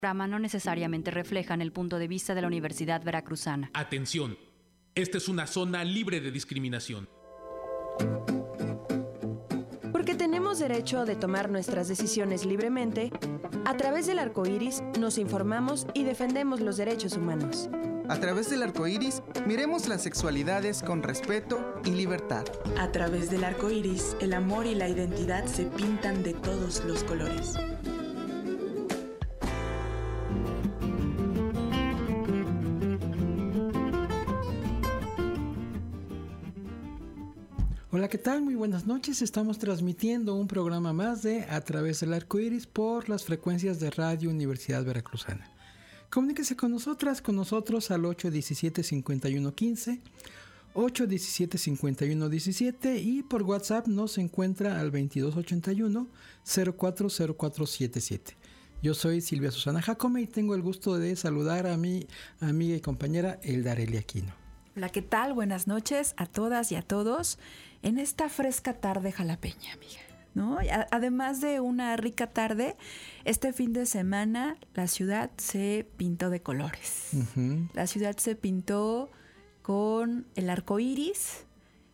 Programa no necesariamente reflejan el punto de vista de la Universidad Veracruzana. Atención, esta es una zona libre de discriminación. Porque tenemos derecho de tomar nuestras decisiones libremente, a través del arco iris nos informamos y defendemos los derechos humanos. A través del arco iris, miremos las sexualidades con respeto y libertad. A través del arco iris, el amor y la identidad se pintan de todos los colores. Hola, ¿qué tal? Muy buenas noches. Estamos transmitiendo un programa más de A través del arco iris por las frecuencias de Radio Universidad Veracruzana. Comuníquese con nosotros al 817-5115, 817-5117 y por WhatsApp nos encuentra al 2281-040477. Yo soy Silvia Susana Jacome y tengo el gusto de saludar a mi amiga y compañera Eldarelia Aquino. Hola, ¿qué tal? Buenas noches a todas y a todos en esta fresca tarde jalapeña, amiga, ¿no? Además de una rica tarde, este fin de semana la ciudad se pintó de colores. Uh-huh. La ciudad se pintó con el arco iris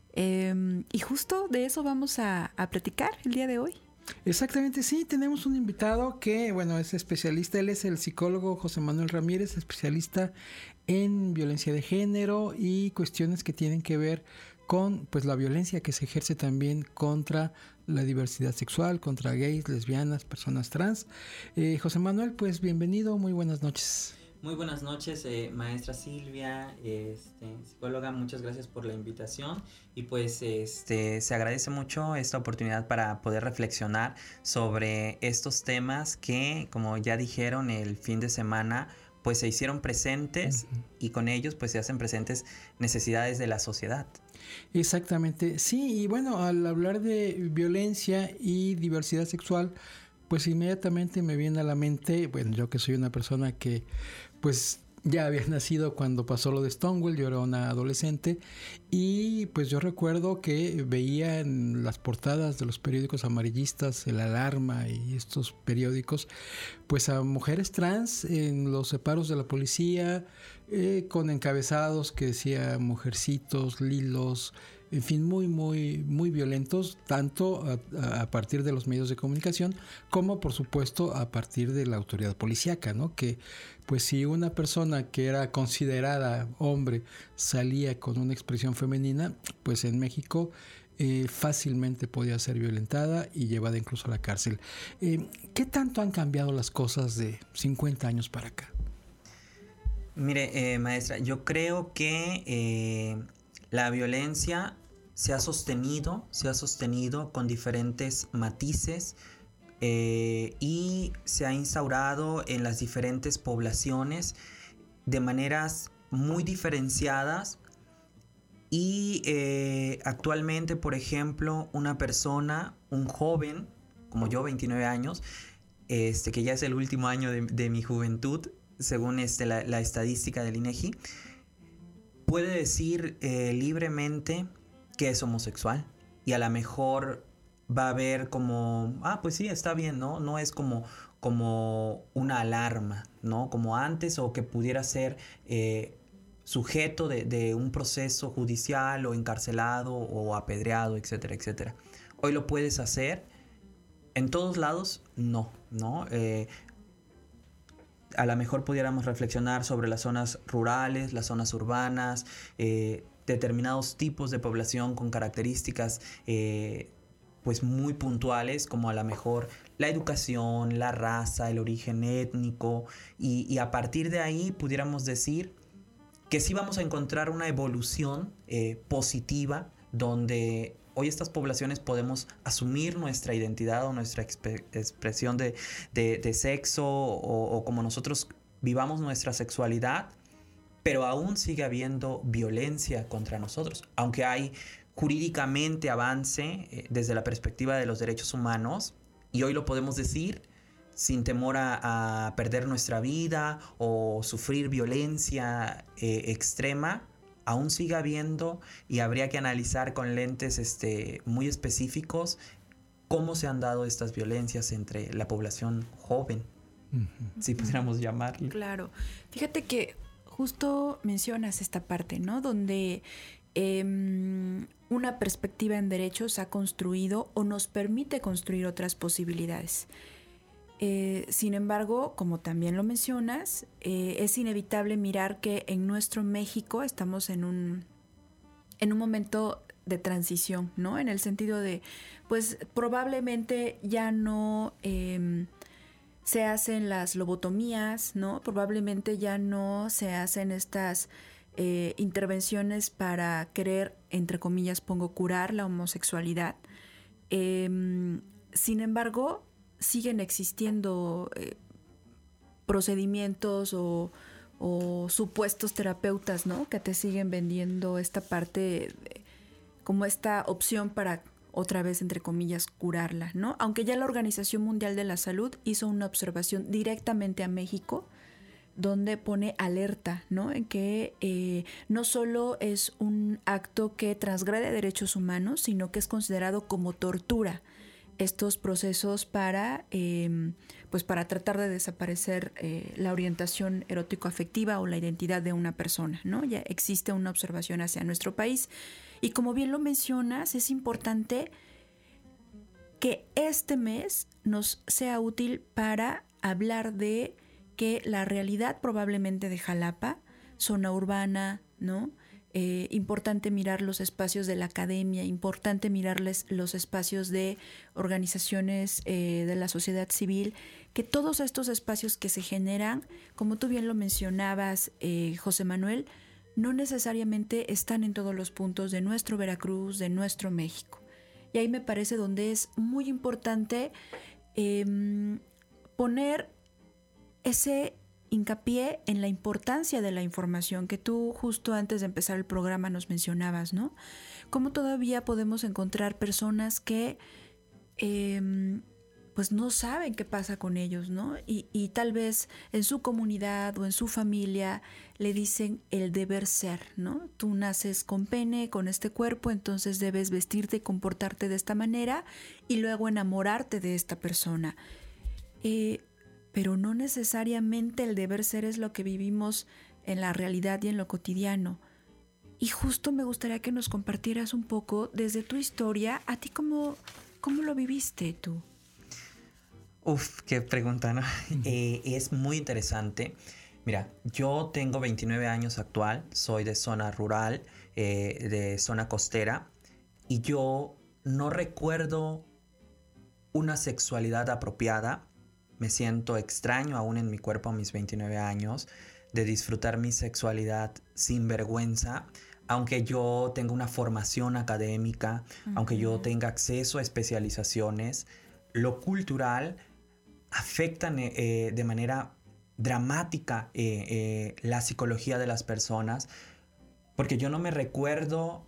y justo de eso vamos a platicar el día de hoy. Exactamente, sí, tenemos un invitado que, bueno, es especialista, él es el psicólogo José Manuel Ramírez, especialista en violencia de género y cuestiones que tienen que ver con pues la violencia que se ejerce también contra la diversidad sexual, contra gays, lesbianas, personas trans. José Manuel, pues bienvenido, muy buenas noches. Muy buenas noches, maestra Silvia, psicóloga, muchas gracias por la invitación y pues se agradece mucho esta oportunidad para poder reflexionar sobre estos temas que, como ya dijeron, el fin de semana pues se hicieron presentes. Uh-huh. Y con ellos pues se hacen presentes necesidades de la sociedad. Exactamente, sí, y bueno, al hablar de violencia y diversidad sexual, pues inmediatamente me viene a la mente, bueno, yo que soy una persona que pues ya había nacido cuando pasó lo de Stonewall, yo era una adolescente y pues yo recuerdo que veía en las portadas de los periódicos amarillistas, El Alarma y estos periódicos, pues a mujeres trans en los separos de la policía, con encabezados que decía mujercitos, lilos, en fin, muy, muy, muy violentos, tanto a partir de los medios de comunicación como, por supuesto, a partir de la autoridad policíaca, ¿no? Que, pues, si una persona que era considerada hombre salía con una expresión femenina, pues en México fácilmente podía ser violentada y llevada incluso a la cárcel. ¿Qué tanto han cambiado las cosas de 50 años para acá? Mire, maestra, yo creo que la violencia se ha sostenido con diferentes matices y se ha instaurado en las diferentes poblaciones de maneras muy diferenciadas y actualmente, por ejemplo, una persona, un joven, como yo, 29 años, que ya es el último año de mi juventud, según la estadística del INEGI, puede decir libremente que es homosexual y a lo mejor va a ver como, pues sí, está bien, ¿no? No es como una alarma, ¿no? Como antes, o que pudiera ser sujeto de un proceso judicial o encarcelado o apedreado, etcétera, etcétera. Hoy lo puedes hacer. En todos lados, no. A lo mejor pudiéramos reflexionar sobre las zonas rurales, las zonas urbanas, determinados tipos de población con características pues muy puntuales, como a lo mejor la educación, la raza, el origen étnico, y a partir de ahí pudiéramos decir que sí vamos a encontrar una evolución positiva, donde hoy estas poblaciones podemos asumir nuestra identidad o nuestra expresión de sexo o como nosotros vivamos nuestra sexualidad, pero aún sigue habiendo violencia contra nosotros. Aunque hay jurídicamente avance desde la perspectiva de los derechos humanos, y hoy lo podemos decir sin temor a perder nuestra vida o sufrir violencia extrema, aún sigue habiendo, y habría que analizar con lentes muy específicos cómo se han dado estas violencias entre la población joven. si pudiéramos llamarle. Claro. Fíjate que justo mencionas esta parte, ¿no? Donde una perspectiva en derechos ha construido o nos permite construir otras posibilidades. Sin embargo, como también lo mencionas, es inevitable mirar que en nuestro México estamos en un momento de transición, ¿no? En el sentido de, pues probablemente ya no se hacen las lobotomías, ¿no? Probablemente ya no se hacen estas intervenciones para querer, entre comillas, curar la homosexualidad. Sin embargo, siguen existiendo procedimientos o supuestos terapeutas, ¿no? Que te siguen vendiendo esta parte como esta opción para otra vez, entre comillas, curarla, ¿no? Aunque ya la Organización Mundial de la Salud hizo una observación directamente a México, donde pone alerta, ¿no? En que no solo es un acto que transgrede derechos humanos, sino que es considerado como tortura estos procesos para tratar de desaparecer la orientación erótico-afectiva o la identidad de una persona, ¿no? Ya existe una observación hacia nuestro país. Y como bien lo mencionas, es importante que este mes nos sea útil para hablar de que la realidad probablemente de Jalapa, zona urbana, ¿no? Importante mirar los espacios de la academia, importante mirarles los espacios de organizaciones de la sociedad civil, que todos estos espacios que se generan, como tú bien lo mencionabas, José Manuel, no necesariamente están en todos los puntos de nuestro Veracruz, de nuestro México. Y ahí me parece donde es muy importante poner ese hincapié en la importancia de la información que tú justo antes de empezar el programa nos mencionabas, ¿no? Cómo todavía podemos encontrar personas que pues no saben qué pasa con ellos, ¿no? Y tal vez en su comunidad o en su familia le dicen el deber ser, ¿no? Tú naces con pene, con este cuerpo, entonces debes vestirte y comportarte de esta manera y luego enamorarte de esta persona. Pero no necesariamente el deber ser es lo que vivimos en la realidad y en lo cotidiano. Y justo me gustaría que nos compartieras un poco desde tu historia, a ti cómo lo viviste tú. Uf, qué pregunta, ¿no? Es muy interesante. Mira, yo tengo 29 años actual, soy de zona rural, de zona costera, y yo no recuerdo una sexualidad apropiada. Me siento extraño aún en mi cuerpo a mis 29 años de disfrutar mi sexualidad sin vergüenza, aunque yo tenga una formación académica, aunque yo tenga acceso a especializaciones. Lo cultural afecta de manera dramática la psicología de las personas, porque yo no me recuerdo,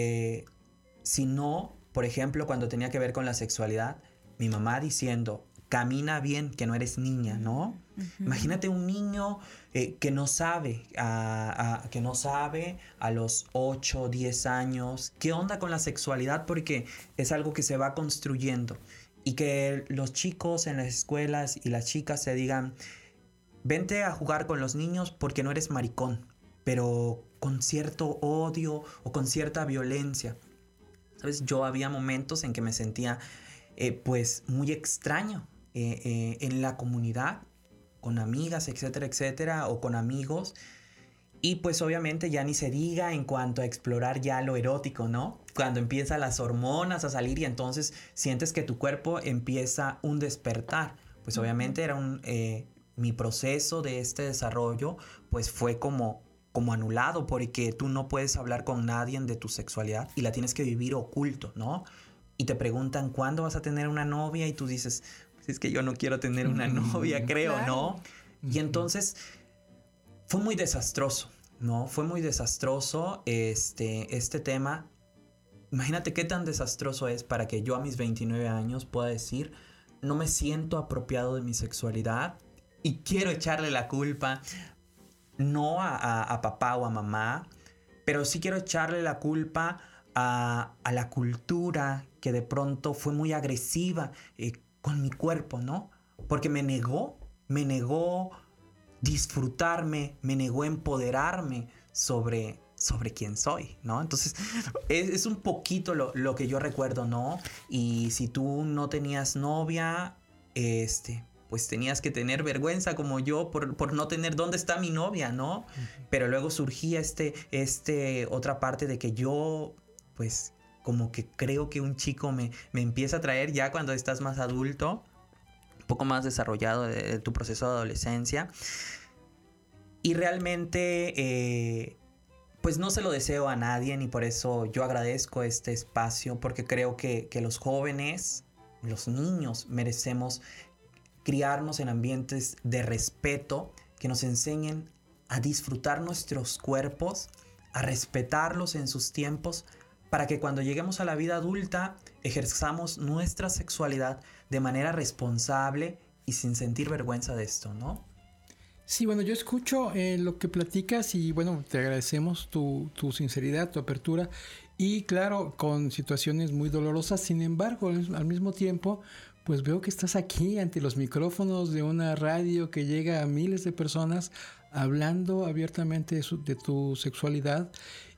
sino, por ejemplo, cuando tenía que ver con la sexualidad, mi mamá diciendo: camina bien, que no eres niña, ¿no? Imagínate un niño que no sabe a los 8 o 10 años qué onda con la sexualidad, porque es algo que se va construyendo. Y que los chicos en las escuelas y las chicas se digan: vente a jugar con los niños porque no eres maricón, pero con cierto odio o con cierta violencia. ¿Sabes? Yo había momentos en que me sentía pues muy extraño en la comunidad, con amigas, etcétera, etcétera, o con amigos. Y pues obviamente ya ni se diga en cuanto a explorar ya lo erótico, ¿no? Cuando empiezan las hormonas a salir y entonces sientes que tu cuerpo empieza un despertar. Pues obviamente era mi proceso de este desarrollo pues fue como anulado, porque tú no puedes hablar con nadie de tu sexualidad y la tienes que vivir oculto, ¿no? Y te preguntan ¿cuándo vas a tener una novia? Y tú dices: pues es que yo no quiero tener una novia, creo, claro, ¿no? Y entonces fue muy desastroso, ¿no? Fue muy desastroso este tema. Imagínate qué tan desastroso es para que yo a mis 29 años pueda decir: no me siento apropiado de mi sexualidad y quiero echarle la culpa no a papá o a mamá, pero sí quiero echarle la culpa a la cultura que de pronto fue muy agresiva con mi cuerpo, ¿no? Porque me negó me negó disfrutarme, me negó empoderarme sobre quién soy, ¿no? Entonces, es un poquito lo que yo recuerdo, ¿no? Y si tú no tenías novia, pues tenías que tener vergüenza como yo por no tener dónde está mi novia, ¿no? Pero luego surgía otra parte de que yo, pues, como que creo que un chico me empieza a atraer ya cuando estás más adulto, un poco más desarrollado de tu proceso de adolescencia. Y realmente, pues no se lo deseo a nadie, y por eso yo agradezco este espacio, porque creo que los jóvenes, los niños, merecemos criarnos en ambientes de respeto que nos enseñen a disfrutar nuestros cuerpos, a respetarlos en sus tiempos, para que cuando lleguemos a la vida adulta ejerzamos nuestra sexualidad de manera responsable y sin sentir vergüenza de esto, ¿no? Sí, bueno, yo escucho lo que platicas y bueno, te agradecemos tu sinceridad, tu apertura y claro, con situaciones muy dolorosas. Sin embargo, al mismo tiempo, pues veo que estás aquí ante los micrófonos de una radio que llega a miles de personas hablando abiertamente de tu sexualidad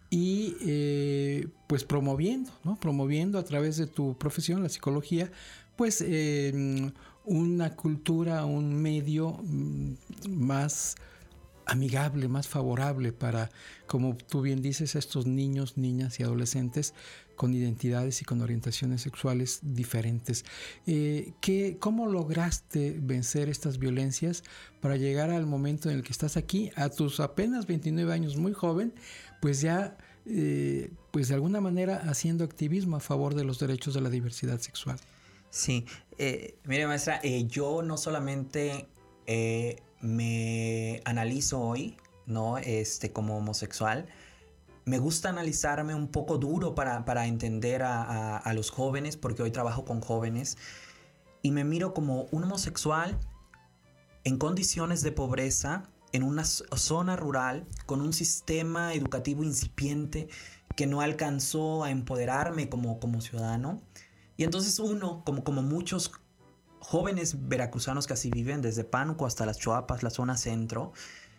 y pues promoviendo, ¿no? Promoviendo a través de tu profesión, la psicología, pues una cultura, un medio más amigable, más favorable para, como tú bien dices, estos niños, niñas y adolescentes con identidades y con orientaciones sexuales diferentes. ¿Cómo lograste vencer estas violencias para llegar al momento en el que estás aquí, a tus apenas 29 años, muy joven, pues ya, pues de alguna manera haciendo activismo a favor de los derechos de la diversidad sexual? Sí, mire maestra, yo no solamente me analizo hoy, ¿no? Como homosexual. Me gusta analizarme un poco duro para entender a los jóvenes, porque hoy trabajo con jóvenes, y me miro como un homosexual en condiciones de pobreza, en una zona rural, con un sistema educativo incipiente que no alcanzó a empoderarme como ciudadano. Y entonces uno, como muchos jóvenes veracruzanos que así viven, desde Pánuco hasta las Choapas, la zona centro,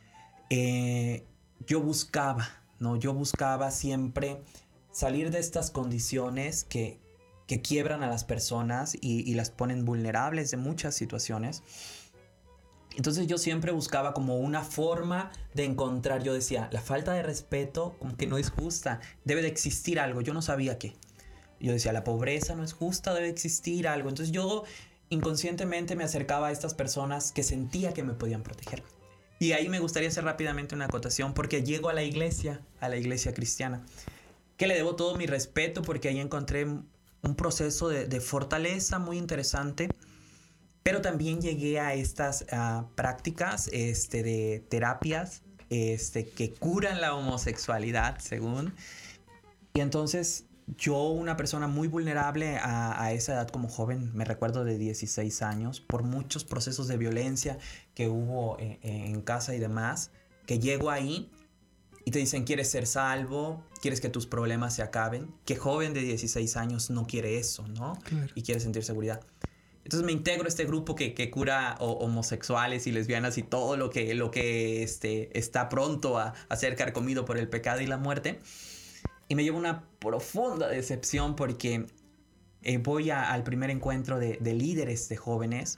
yo buscaba siempre salir de estas condiciones que quiebran a las personas y las ponen vulnerables de muchas situaciones. Entonces yo siempre buscaba como una forma de encontrar, yo decía, la falta de respeto como que no es justa, debe de existir algo, yo no sabía qué. Yo decía, la pobreza no es justa, debe existir algo. Entonces yo inconscientemente me acercaba a estas personas que sentía que me podían proteger. Y ahí me gustaría hacer rápidamente una acotación, porque llego a la iglesia cristiana, que le debo todo mi respeto, porque ahí encontré un proceso de fortaleza muy interesante. Pero también llegué a estas prácticas de terapias que curan la homosexualidad, según. Y entonces yo, una persona muy vulnerable a esa edad como joven, me recuerdo de 16 años, por muchos procesos de violencia que hubo en casa y demás, que llego ahí y te dicen, ¿quieres ser salvo? ¿Quieres que tus problemas se acaben? ¿Qué joven de 16 años no quiere eso, no? Claro. Y quiere sentir seguridad. Entonces me integro a este grupo que cura homosexuales y lesbianas y todo lo que está pronto a ser carcomido por el pecado y la muerte. Y me llevo una profunda decepción, porque voy al primer encuentro de líderes de jóvenes,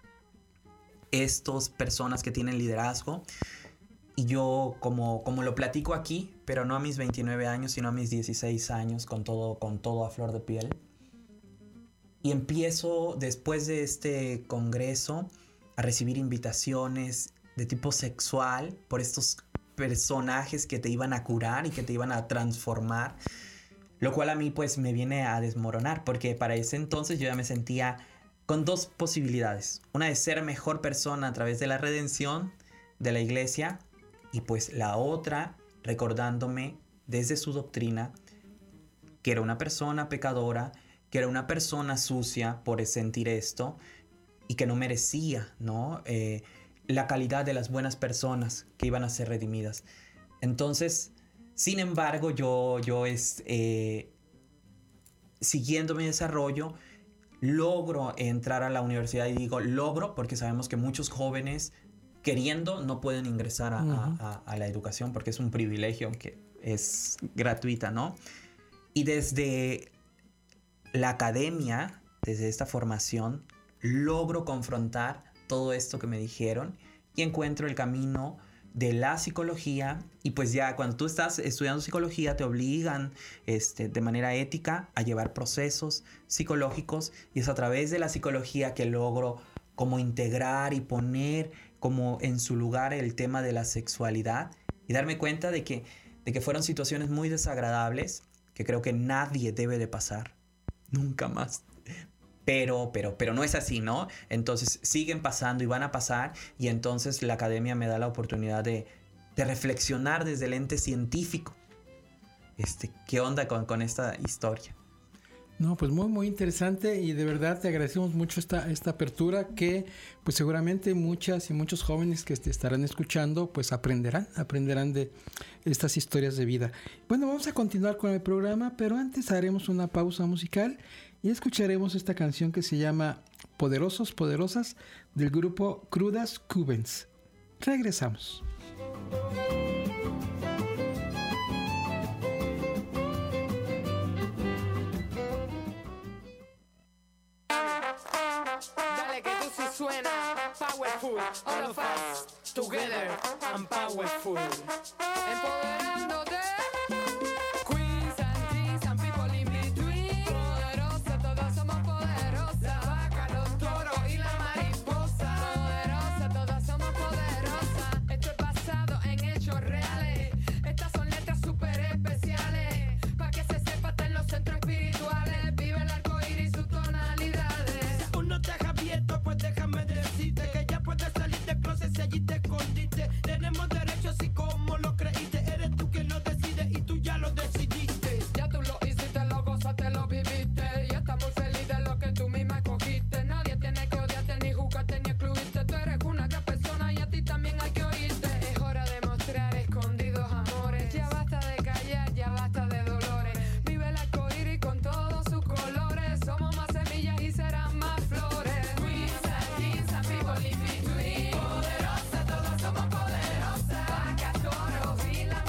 estas personas que tienen liderazgo, y yo como lo platico aquí, pero no a mis 29 años, sino a mis 16 años, con todo a flor de piel. Y empiezo, después de este congreso, a recibir invitaciones de tipo sexual por estos personajes que te iban a curar y que te iban a transformar, lo cual a mí pues me viene a desmoronar, porque para ese entonces yo ya me sentía con dos posibilidades: una de ser mejor persona a través de la redención de la iglesia, y pues la otra recordándome desde su doctrina que era una persona pecadora, que era una persona sucia por sentir esto y que no merecía, ¿no? La calidad de las buenas personas que iban a ser redimidas. Entonces, sin embargo, yo siguiendo mi desarrollo, logro entrar a la universidad, y digo logro porque sabemos que muchos jóvenes queriendo no pueden ingresar a la educación porque es un privilegio aunque es gratuita, ¿no? Y desde la academia, desde esta formación, logro confrontar todo esto que me dijeron y encuentro el camino de la psicología. Y pues ya cuando tú estás estudiando psicología te obligan de manera ética a llevar procesos psicológicos, y es a través de la psicología que logro como integrar y poner como en su lugar el tema de la sexualidad y darme cuenta de que fueron situaciones muy desagradables que creo que nadie debe de pasar nunca más. Pero no es así, ¿no? Entonces siguen pasando y van a pasar, y entonces la academia me da la oportunidad de reflexionar desde el ente científico. ¿Qué onda con esta historia? No, pues muy, muy interesante, y de verdad te agradecemos mucho esta apertura que pues seguramente muchas y muchos jóvenes que te estarán escuchando pues aprenderán de estas historias de vida. Bueno, vamos a continuar con el programa, pero antes haremos una pausa musical y escucharemos esta canción que se llama Poderosos, Poderosas, del grupo Crudas Cubans. Regresamos. Dale que tú sí suena powerful, all of us together and powerful. Empoderándote. Queens and kings and people in between. Poderosa, todas somos poderosas. La vaca, los toros y la mariposa. Poderosa, todas somos poderosas. Esto es basado en hechos reales. Estas son letras súper especiales. Pa' que se sepa hasta en los centros espirituales. Vive el arco iris y sus tonalidades. Aún no te has abierto, pues déjame decirte que ya puedes salir del closet si allí te escondiste. Tenemos derecho así como lo creíste. Eres tú quien lo decide y tú ya lo decidiste. Ya tú lo hiciste, lo gozaste, lo viviste. Y estás muy feliz de lo que tú misma escogiste. Nadie tiene que odiarte, ni juzgarte, ni excluirte. Tú eres una gran persona y a ti también hay que oírte. Es hora de mostrar escondidos amores. Ya basta de callar, ya basta de dolores. Vive el arcoíris con todos sus colores. Somos más semillas y serán más flores. Queens and kings and people in between. Poderosa, todos somos poderosas. Vacas, toros y la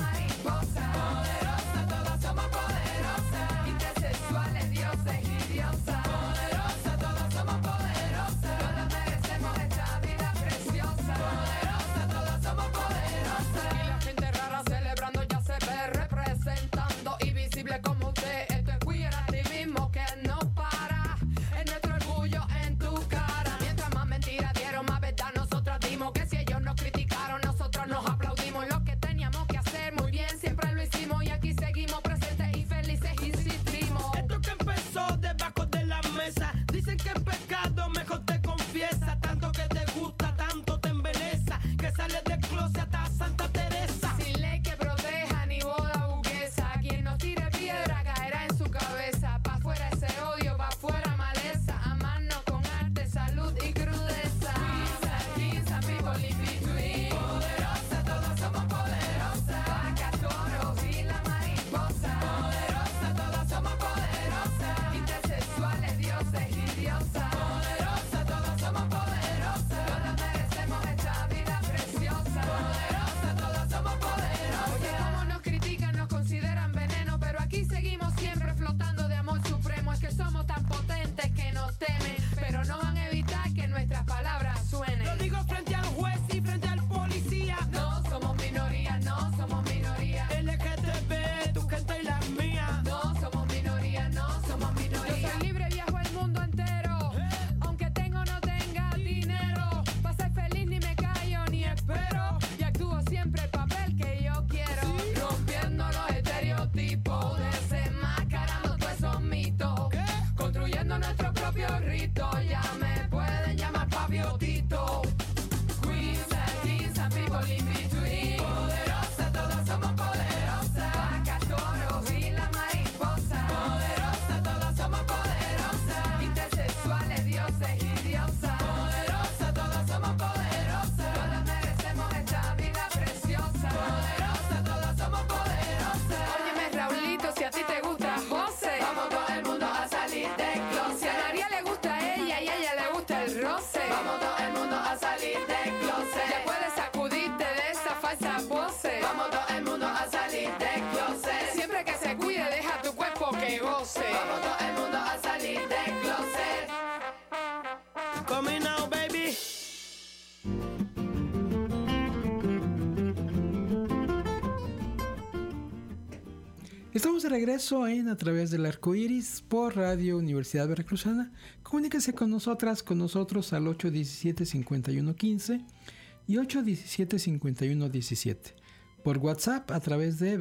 Estamos de regreso en A Través del Arco Iris por Radio Universidad Veracruzana. Comuníquese con nosotros al 817-5115 y 817-5117. Por WhatsApp a través de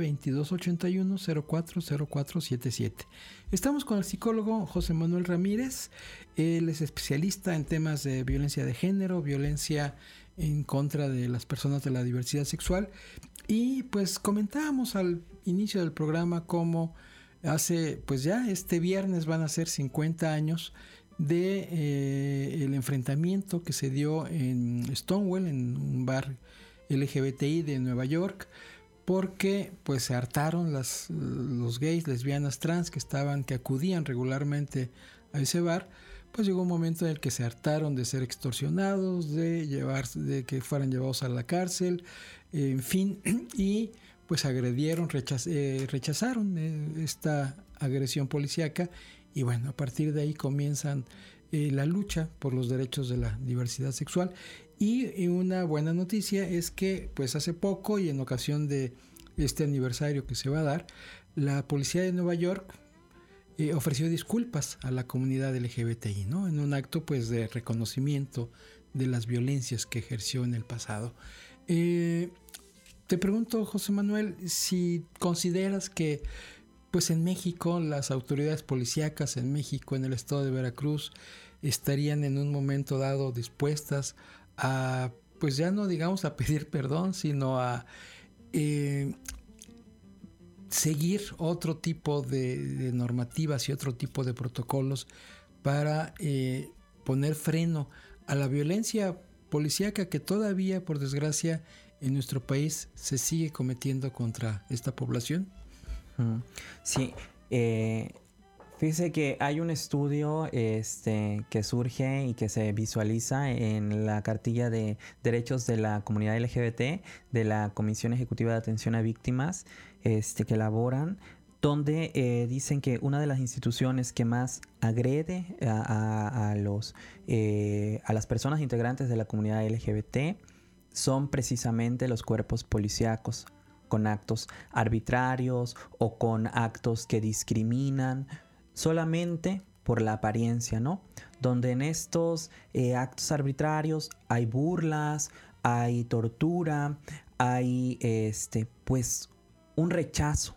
2281-040477. Estamos con el psicólogo José Manuel Ramírez. Él es especialista en temas de violencia de género, violencia en contra de las personas de la diversidad sexual. Y pues comentábamos al inicio del programa cómo hace, pues ya este viernes van a ser 50 años de el enfrentamiento que se dio en Stonewall, en un bar LGBTI de Nueva York, porque pues se hartaron los gays, lesbianas, trans que acudían regularmente a ese bar. Pues llegó un momento en el que se hartaron de ser extorsionados, de que fueran llevados a la cárcel, en fin, y pues rechazaron esta agresión policíaca, y bueno, a partir de ahí comienzan la lucha por los derechos de la diversidad sexual. Y una buena noticia es que pues hace poco, y en ocasión de este aniversario que se va a dar, la policía de Nueva York ofreció disculpas a la comunidad LGBTI, ¿no? En un acto pues de reconocimiento de las violencias que ejerció en el pasado. Te pregunto, José Manuel, si consideras que pues en México las autoridades policíacas en México, en el estado de Veracruz, estarían en un momento dado dispuestas a, pues ya no digamos a pedir perdón, sino a seguir otro tipo de normativas y otro tipo de protocolos para poner freno a la violencia policíaca que todavía, por desgracia, en nuestro país se sigue cometiendo contra esta población? Sí, fíjese que hay un estudio que surge y que se visualiza en la cartilla de derechos de la comunidad LGBT de la Comisión Ejecutiva de Atención a Víctimas que elaboran, donde dicen que una de las instituciones que más agrede a las personas integrantes de la comunidad LGBT son precisamente los cuerpos policíacos, con actos arbitrarios o con actos que discriminan solamente por la apariencia, ¿no? Donde en estos actos arbitrarios hay burlas, hay tortura, hay pues un rechazo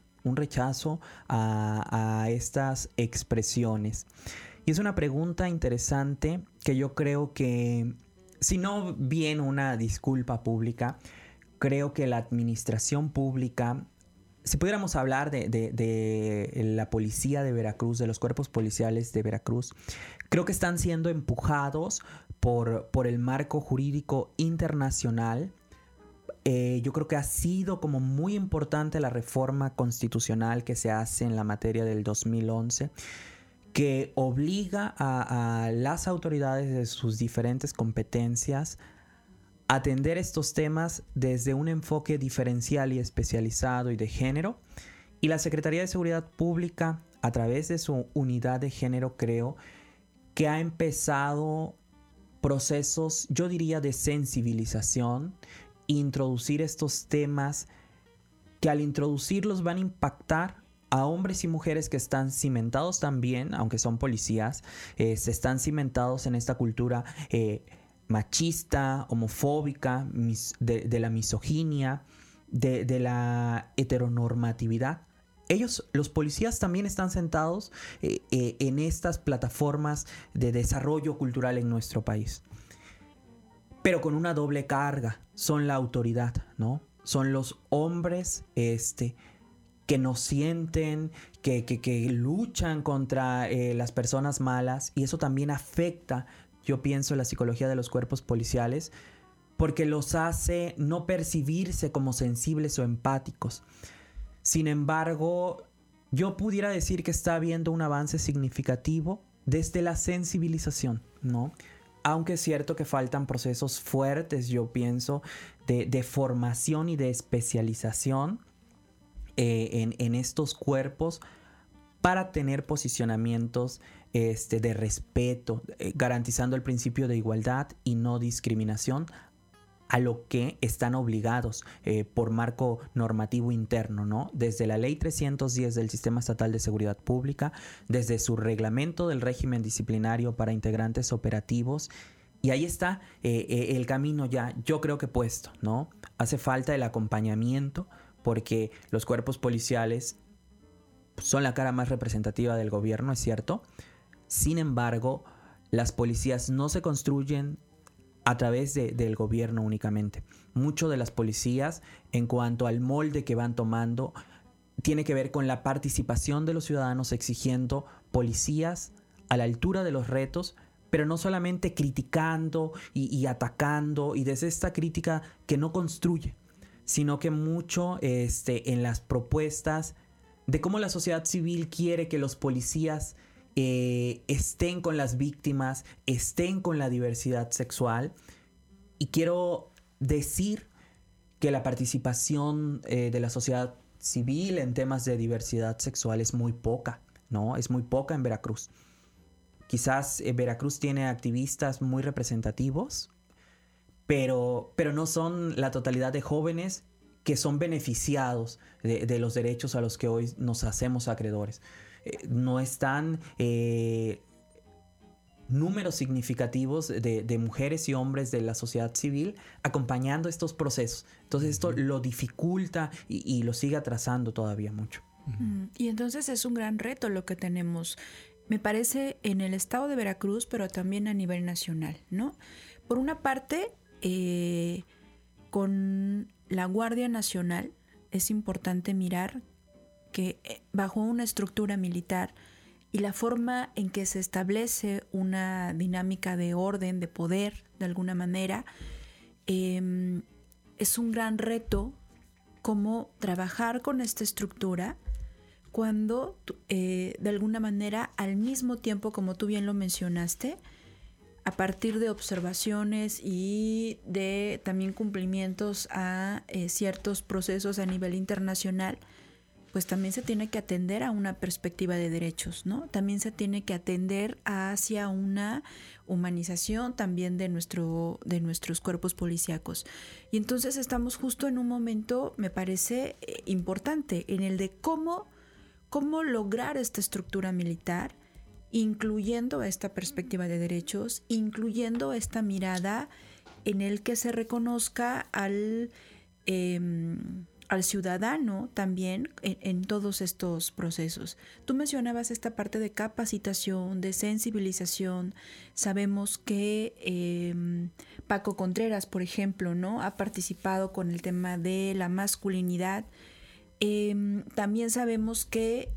a estas expresiones. Y es una pregunta interesante que yo creo que, si no bien una disculpa pública, creo que la administración pública, si pudiéramos hablar de la policía de Veracruz, de los cuerpos policiales de Veracruz, creo que están siendo empujados por el marco jurídico internacional. Yo creo que ha sido como muy importante la reforma constitucional que se hace en la materia del 2011, que obliga a las autoridades de sus diferentes competencias a atender estos temas desde un enfoque diferencial y especializado y de género. Y la Secretaría de Seguridad Pública, a través de su unidad de género, creo que ha empezado procesos, yo diría, de sensibilización, introducir estos temas que al introducirlos van a impactar a hombres y mujeres que están cimentados también, aunque son policías, se están cimentados en esta cultura machista, homofóbica, de la misoginia, de la heteronormatividad. Ellos, los policías, también están sentados en estas plataformas de desarrollo cultural en nuestro país, pero con una doble carga. Son la autoridad, ¿no? Son los hombres que nos sienten, que luchan contra las personas malas, y eso también afecta, yo pienso, la psicología de los cuerpos policiales, porque los hace no percibirse como sensibles o empáticos. Sin embargo, yo pudiera decir que está habiendo un avance significativo desde la sensibilización, ¿no? Aunque es cierto que faltan procesos fuertes, yo pienso, de formación y de especialización en estos cuerpos para tener posicionamientos de respeto, garantizando el principio de igualdad y no discriminación a lo que están obligados por marco normativo interno, ¿no? Desde la Ley 310 del Sistema Estatal de Seguridad Pública, desde su reglamento del régimen disciplinario para integrantes operativos. Y ahí está el camino ya, yo creo que puesto, ¿no? Hace falta el acompañamiento porque los cuerpos policiales son la cara más representativa del gobierno, es cierto. Sin embargo, las policías no se construyen a través del gobierno únicamente. Mucho de las policías, en cuanto al molde que van tomando, tiene que ver con la participación de los ciudadanos exigiendo policías a la altura de los retos, pero no solamente criticando y atacando, y desde esta crítica que no construye, sino que mucho en las propuestas de cómo la sociedad civil quiere que los policías estén con las víctimas, estén con la diversidad sexual. Y quiero decir que la participación de la sociedad civil en temas de diversidad sexual es muy poca, ¿no? Es muy poca en Veracruz. Quizás Veracruz tiene activistas muy representativos, pero no son la totalidad de jóvenes que son beneficiados de los derechos a los que hoy nos hacemos acreedores. No están números significativos de mujeres y hombres de la sociedad civil acompañando estos procesos. Entonces esto lo dificulta y lo sigue atrasando todavía mucho. Y entonces es un gran reto lo que tenemos, me parece, en el estado de Veracruz, pero también a nivel nacional, ¿no? Por una parte, con la Guardia Nacional es importante mirar que bajo una estructura militar y la forma en que se establece una dinámica de orden, de poder, de alguna manera, es un gran reto cómo trabajar con esta estructura cuando de alguna manera, al mismo tiempo, como tú bien lo mencionaste, a partir de observaciones y de también cumplimientos a ciertos procesos a nivel internacional, pues también se tiene que atender a una perspectiva de derechos, ¿no? También se tiene que atender hacia una humanización también de nuestros cuerpos policíacos. Y entonces estamos justo en un momento, me parece, importante, en el de cómo lograr esta estructura militar, incluyendo esta perspectiva de derechos, incluyendo esta mirada en el que se reconozca al ciudadano también en todos estos procesos. Tú mencionabas esta parte de capacitación, de sensibilización. Sabemos que Paco Contreras, por ejemplo, ¿no?, ha participado con el tema de la masculinidad. También sabemos que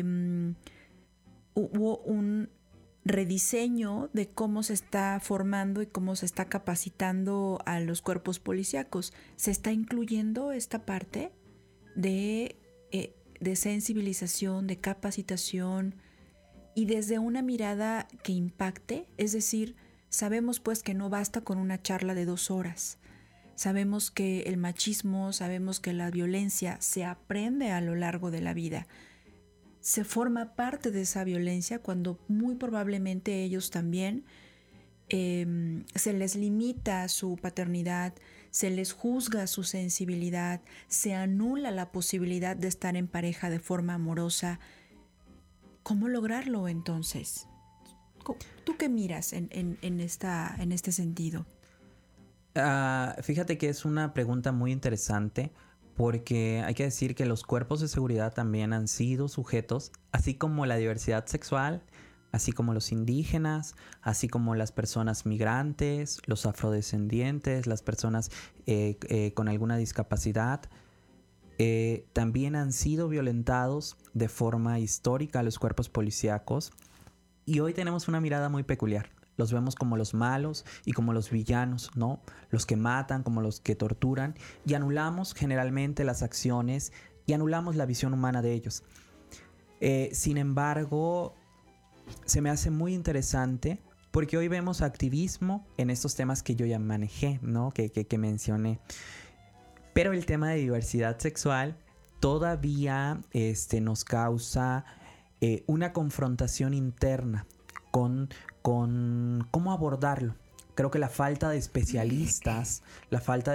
hubo un rediseño de cómo se está formando y cómo se está capacitando a los cuerpos policíacos. ¿Se está incluyendo esta parte de sensibilización, de capacitación y desde una mirada que impacte? Es decir, sabemos pues que no basta con una charla de 2 horas. Sabemos que el machismo, sabemos que la violencia se aprende a lo largo de la vida. Se forma parte de esa violencia cuando muy probablemente ellos también se les limita su paternidad, se les juzga su sensibilidad, se anula la posibilidad de estar en pareja de forma amorosa. ¿Cómo lograrlo entonces? ¿Tú qué miras en este sentido? Fíjate que es una pregunta muy interesante, porque hay que decir que los cuerpos de seguridad también han sido sujetos, así como la diversidad sexual, así como los indígenas, así como las personas migrantes, los afrodescendientes, las personas con alguna discapacidad, también han sido violentados de forma histórica los cuerpos policíacos. Y hoy tenemos una mirada muy peculiar. Los vemos como los malos y como los villanos, ¿no? Los que matan, como los que torturan, y anulamos generalmente las acciones y anulamos la visión humana de ellos. Sin embargo, se me hace muy interesante porque hoy vemos activismo en estos temas que yo ya manejé, ¿no? Que mencioné. Pero el tema de diversidad sexual todavía nos causa una confrontación interna con cómo abordarlo. Creo que la falta de especialistas, la falta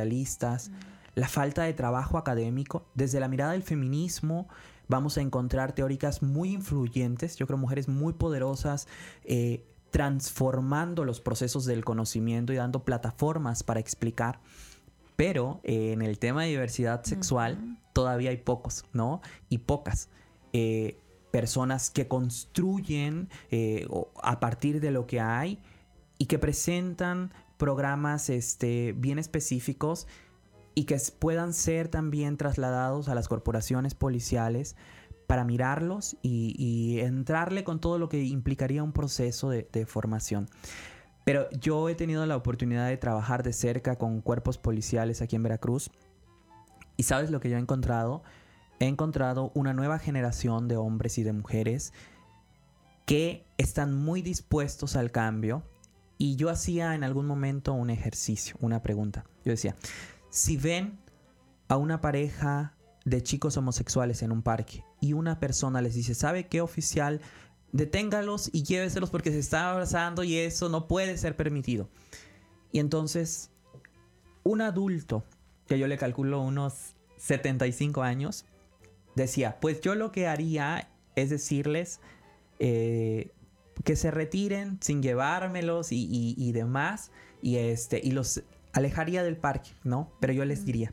de trabajo académico, desde la mirada del feminismo vamos a encontrar teóricas muy influyentes, yo creo mujeres muy poderosas, transformando los procesos del conocimiento y dando plataformas para explicar. Pero en el tema de diversidad sexual todavía hay pocos, ¿no? Y pocas personas que construyen a partir de lo que hay y que presentan programas bien específicos y que puedan ser también trasladados a las corporaciones policiales para mirarlos y entrarle con todo lo que implicaría un proceso de formación. Pero yo he tenido la oportunidad de trabajar de cerca con cuerpos policiales aquí en Veracruz. ¿Y sabes lo que yo he encontrado? He encontrado una nueva generación de hombres y de mujeres que están muy dispuestos al cambio. Y yo hacía en algún momento un ejercicio, una pregunta. Yo decía, si ven a una pareja de chicos homosexuales en un parque y una persona les dice, ¿sabe qué, oficial? Deténgalos y lléveselos porque se están abrazando y eso no puede ser permitido. Y entonces un adulto, que yo le calculo unos 75 años, decía, pues yo lo que haría es decirles que se retiren sin llevármelos y demás, y los alejaría del parque, ¿no? Pero yo les diría.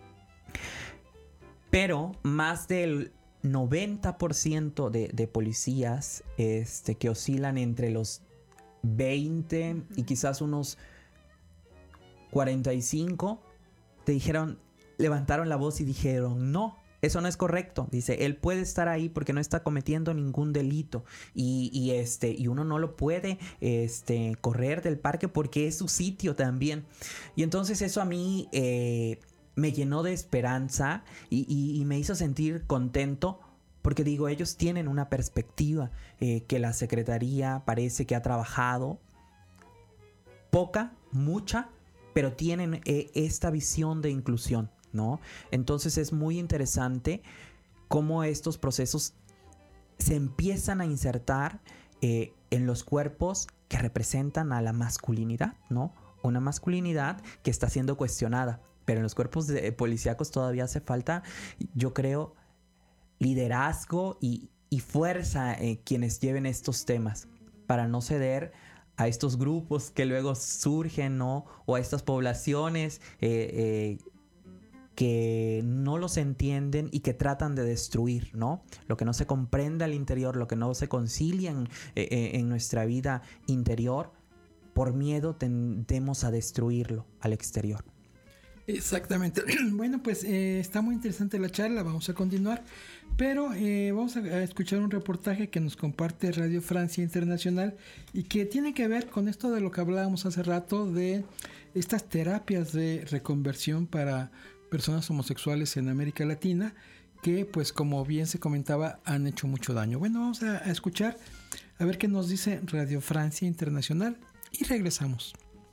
Pero más del 90% de policías que oscilan entre los 20 y quizás unos 45, levantaron la voz y dijeron, no, eso no es correcto. Dice, él puede estar ahí porque no está cometiendo ningún delito y uno no lo puede correr del parque porque es su sitio también. Y entonces eso a mí me llenó de esperanza y me hizo sentir contento porque digo, ellos tienen una perspectiva que la Secretaría parece que ha trabajado, poca, mucha, pero tienen esta visión de inclusión, ¿no? Entonces es muy interesante cómo estos procesos se empiezan a insertar en los cuerpos que representan a la masculinidad, ¿no? Una masculinidad que está siendo cuestionada. Pero en los cuerpos policíacos todavía hace falta, yo creo, liderazgo y fuerza quienes lleven estos temas para no ceder a estos grupos que luego surgen, ¿no? O a estas poblaciones que no los entienden y que tratan de destruir, ¿no? Lo que no se comprende al interior, lo que no se concilia en nuestra vida interior, por miedo tendemos a destruirlo al exterior. Exactamente. Bueno, pues está muy interesante la charla, vamos a continuar, pero vamos a escuchar un reportaje que nos comparte Radio Francia Internacional y que tiene que ver con esto de lo que hablábamos hace rato de estas terapias de reconversión para personas homosexuales en América Latina que, pues como bien se comentaba, han hecho mucho daño. Bueno, vamos a escuchar a ver qué nos dice Radio Francia Internacional y regresamos.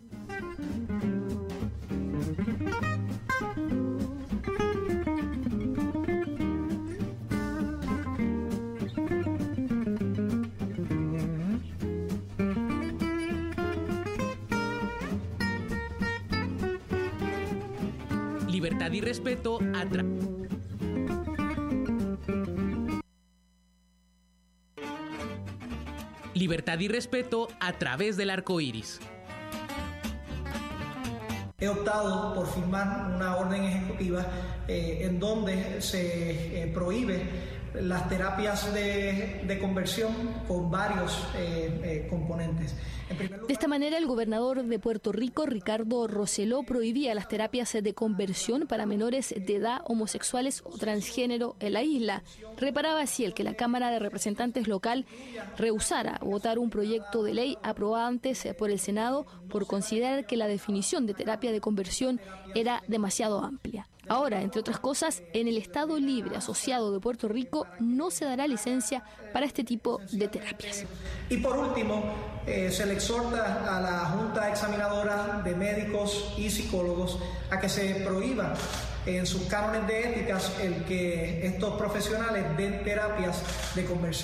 Libertad y respeto Libertad y respeto a través del arco iris. He optado por firmar una orden ejecutiva en donde se prohíbe las terapias de conversión con varios componentes. De esta manera, el gobernador de Puerto Rico, Ricardo Rosselló, prohibía las terapias de conversión para menores de edad homosexuales o transgénero en la isla. Reparaba así el que la Cámara de Representantes local rehusara votar un proyecto de ley aprobado antes por el Senado por considerar que la definición de terapia de conversión era demasiado amplia. Ahora, entre otras cosas, en el Estado Libre Asociado de Puerto Rico no se dará licencia para este tipo de terapias. Y por último, se le exhorta a la Junta Examinadora de Médicos y Psicólogos a que se prohíba en sus cánones de éticas el que estos profesionales den terapias de conversión.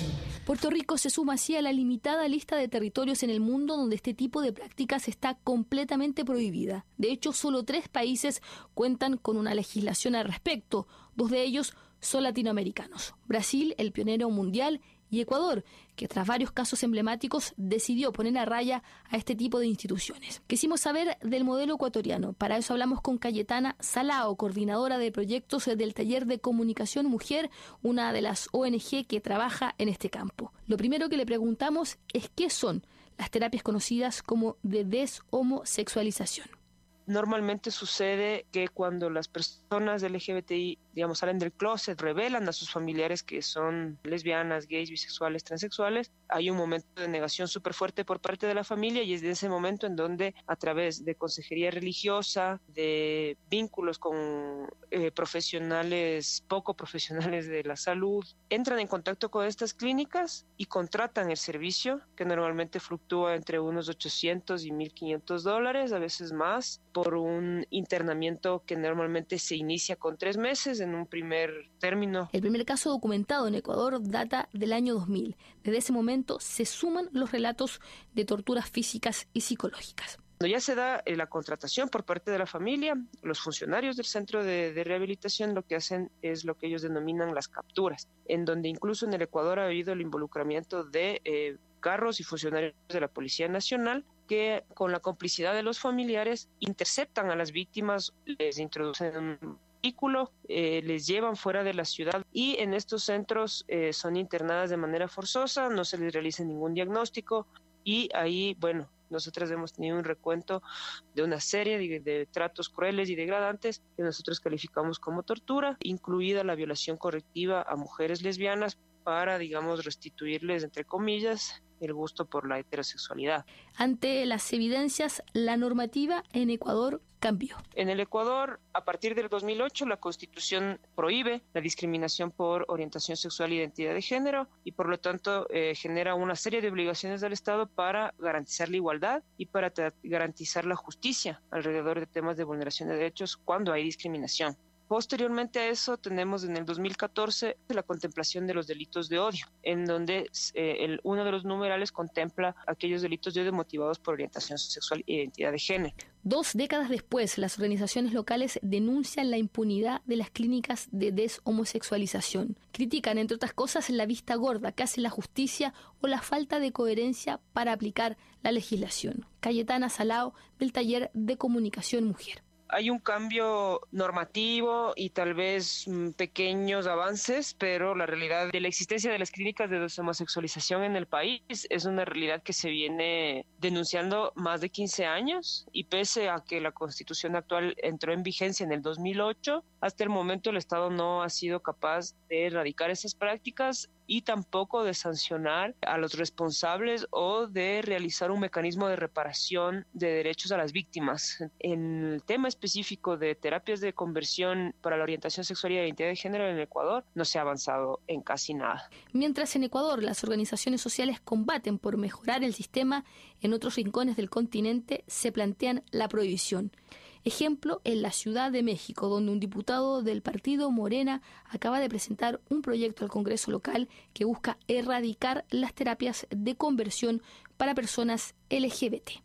Puerto Rico se suma así a la limitada lista de territorios en el mundo donde este tipo de prácticas está completamente prohibida. De hecho, solo 3 países cuentan con una legislación al respecto. 2 de ellos son latinoamericanos: Brasil, el pionero mundial, y Ecuador, que tras varios casos emblemáticos decidió poner a raya a este tipo de instituciones. Quisimos saber del modelo ecuatoriano. Para eso hablamos con Cayetana Salao, coordinadora de proyectos del Taller de Comunicación Mujer, una de las ONG que trabaja en este campo. Lo primero que le preguntamos es qué son las terapias conocidas como de deshomosexualización. Normalmente sucede que cuando las personas LGBTI, digamos, salen del closet, revelan a sus familiares que son lesbianas, gays, bisexuales, transexuales, hay un momento de negación súper fuerte por parte de la familia, y es de ese momento en donde, a través de consejería religiosa, de vínculos con profesionales, poco profesionales de la salud, entran en contacto con estas clínicas y contratan el servicio, que normalmente fluctúa entre unos $800 y $1,500, a veces más, por un internamiento que normalmente se inicia con 3 meses en un primer término. El primer caso documentado en Ecuador data del año 2000. Desde ese momento se suman los relatos de torturas físicas y psicológicas. Cuando ya se da la contratación por parte de la familia, los funcionarios del centro de rehabilitación lo que hacen es lo que ellos denominan las capturas, en donde incluso en el Ecuador ha habido el involucramiento de carros y funcionarios de la Policía Nacional que, con la complicidad de los familiares, interceptan a las víctimas, les introducen en un vehículo, les llevan fuera de la ciudad, y en estos centros son internadas de manera forzosa, no se les realiza ningún diagnóstico, y ahí, bueno, nosotros hemos tenido un recuento de una serie de tratos crueles y degradantes que nosotros calificamos como tortura, incluida la violación correctiva a mujeres lesbianas para, digamos, restituirles, entre comillas, el gusto por la heterosexualidad. Ante las evidencias, la normativa en Ecuador cambió. En el Ecuador, a partir del 2008, la Constitución prohíbe la discriminación por orientación sexual e identidad de género, y por lo tanto genera una serie de obligaciones del Estado para garantizar la igualdad y para garantizar la justicia alrededor de temas de vulneración de derechos cuando hay discriminación. Posteriormente a eso tenemos en el 2014 la contemplación de los delitos de odio, en donde uno de los numerales contempla aquellos delitos de odio motivados por orientación sexual e identidad de género. 2 décadas después, las organizaciones locales denuncian la impunidad de las clínicas de deshomosexualización. Critican, entre otras cosas, la vista gorda que hace la justicia o la falta de coherencia para aplicar la legislación. Cayetana Salao, del Taller de Comunicación Mujer. Hay un cambio normativo y tal vez pequeños avances, pero la realidad de la existencia de las clínicas de deshomosexualización en el país es una realidad que se viene denunciando más de 15 años, y pese a que la Constitución actual entró en vigencia en el 2008, hasta el momento el Estado no ha sido capaz de erradicar esas prácticas y tampoco de sancionar a los responsables o de realizar un mecanismo de reparación de derechos a las víctimas. En el tema específico de terapias de conversión para la orientación sexual y identidad de género en Ecuador, no se ha avanzado en casi nada. Mientras en Ecuador las organizaciones sociales combaten por mejorar el sistema, en otros rincones del continente se plantean la prohibición. Ejemplo, en la Ciudad de México, donde un diputado del partido Morena acaba de presentar un proyecto al Congreso local que busca erradicar las terapias de conversión para personas LGBT.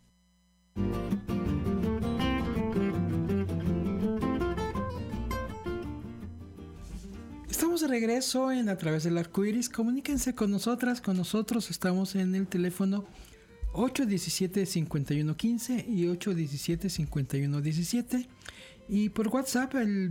Estamos de regreso en A Través del Arco Iris. Comuníquense con nosotras, con nosotros. Estamos en el teléfono 817-5115 y 817-5117, y por WhatsApp el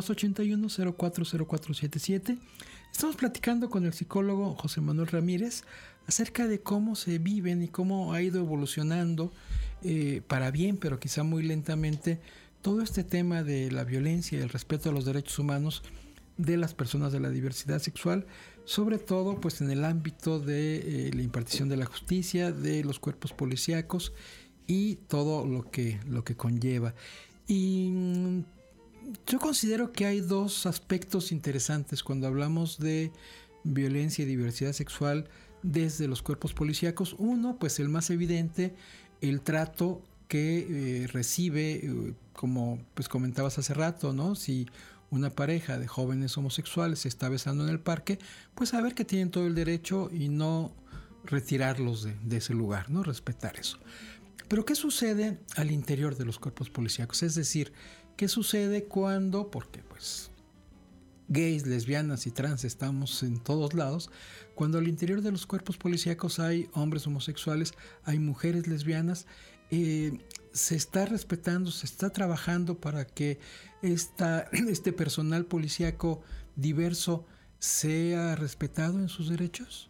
2281-040477. Estamos platicando con el psicólogo José Manuel Ramírez acerca de cómo se viven y cómo ha ido evolucionando para bien, pero quizá muy lentamente, todo este tema de la violencia y el respeto a los derechos humanos de las personas de la diversidad sexual, sobre todo pues en el ámbito de la impartición de la justicia, de los cuerpos policíacos y todo lo que conlleva. Y yo considero que hay 2 aspectos interesantes cuando hablamos de violencia y diversidad sexual desde los cuerpos policíacos. Uno, pues el más evidente, el trato que recibe, como pues comentabas hace rato, ¿no? Si una pareja de jóvenes homosexuales se está besando en el parque, pues saber que tienen todo el derecho y no retirarlos de ese lugar, ¿no? Respetar eso. Pero ¿qué sucede al interior de los cuerpos policíacos? Es decir, ¿qué sucede cuando, porque pues gays, lesbianas y trans estamos en todos lados, cuando al interior de los cuerpos policíacos hay hombres homosexuales, hay mujeres lesbianas, se está respetando, se está trabajando para que este personal policíaco diverso sea respetado en sus derechos?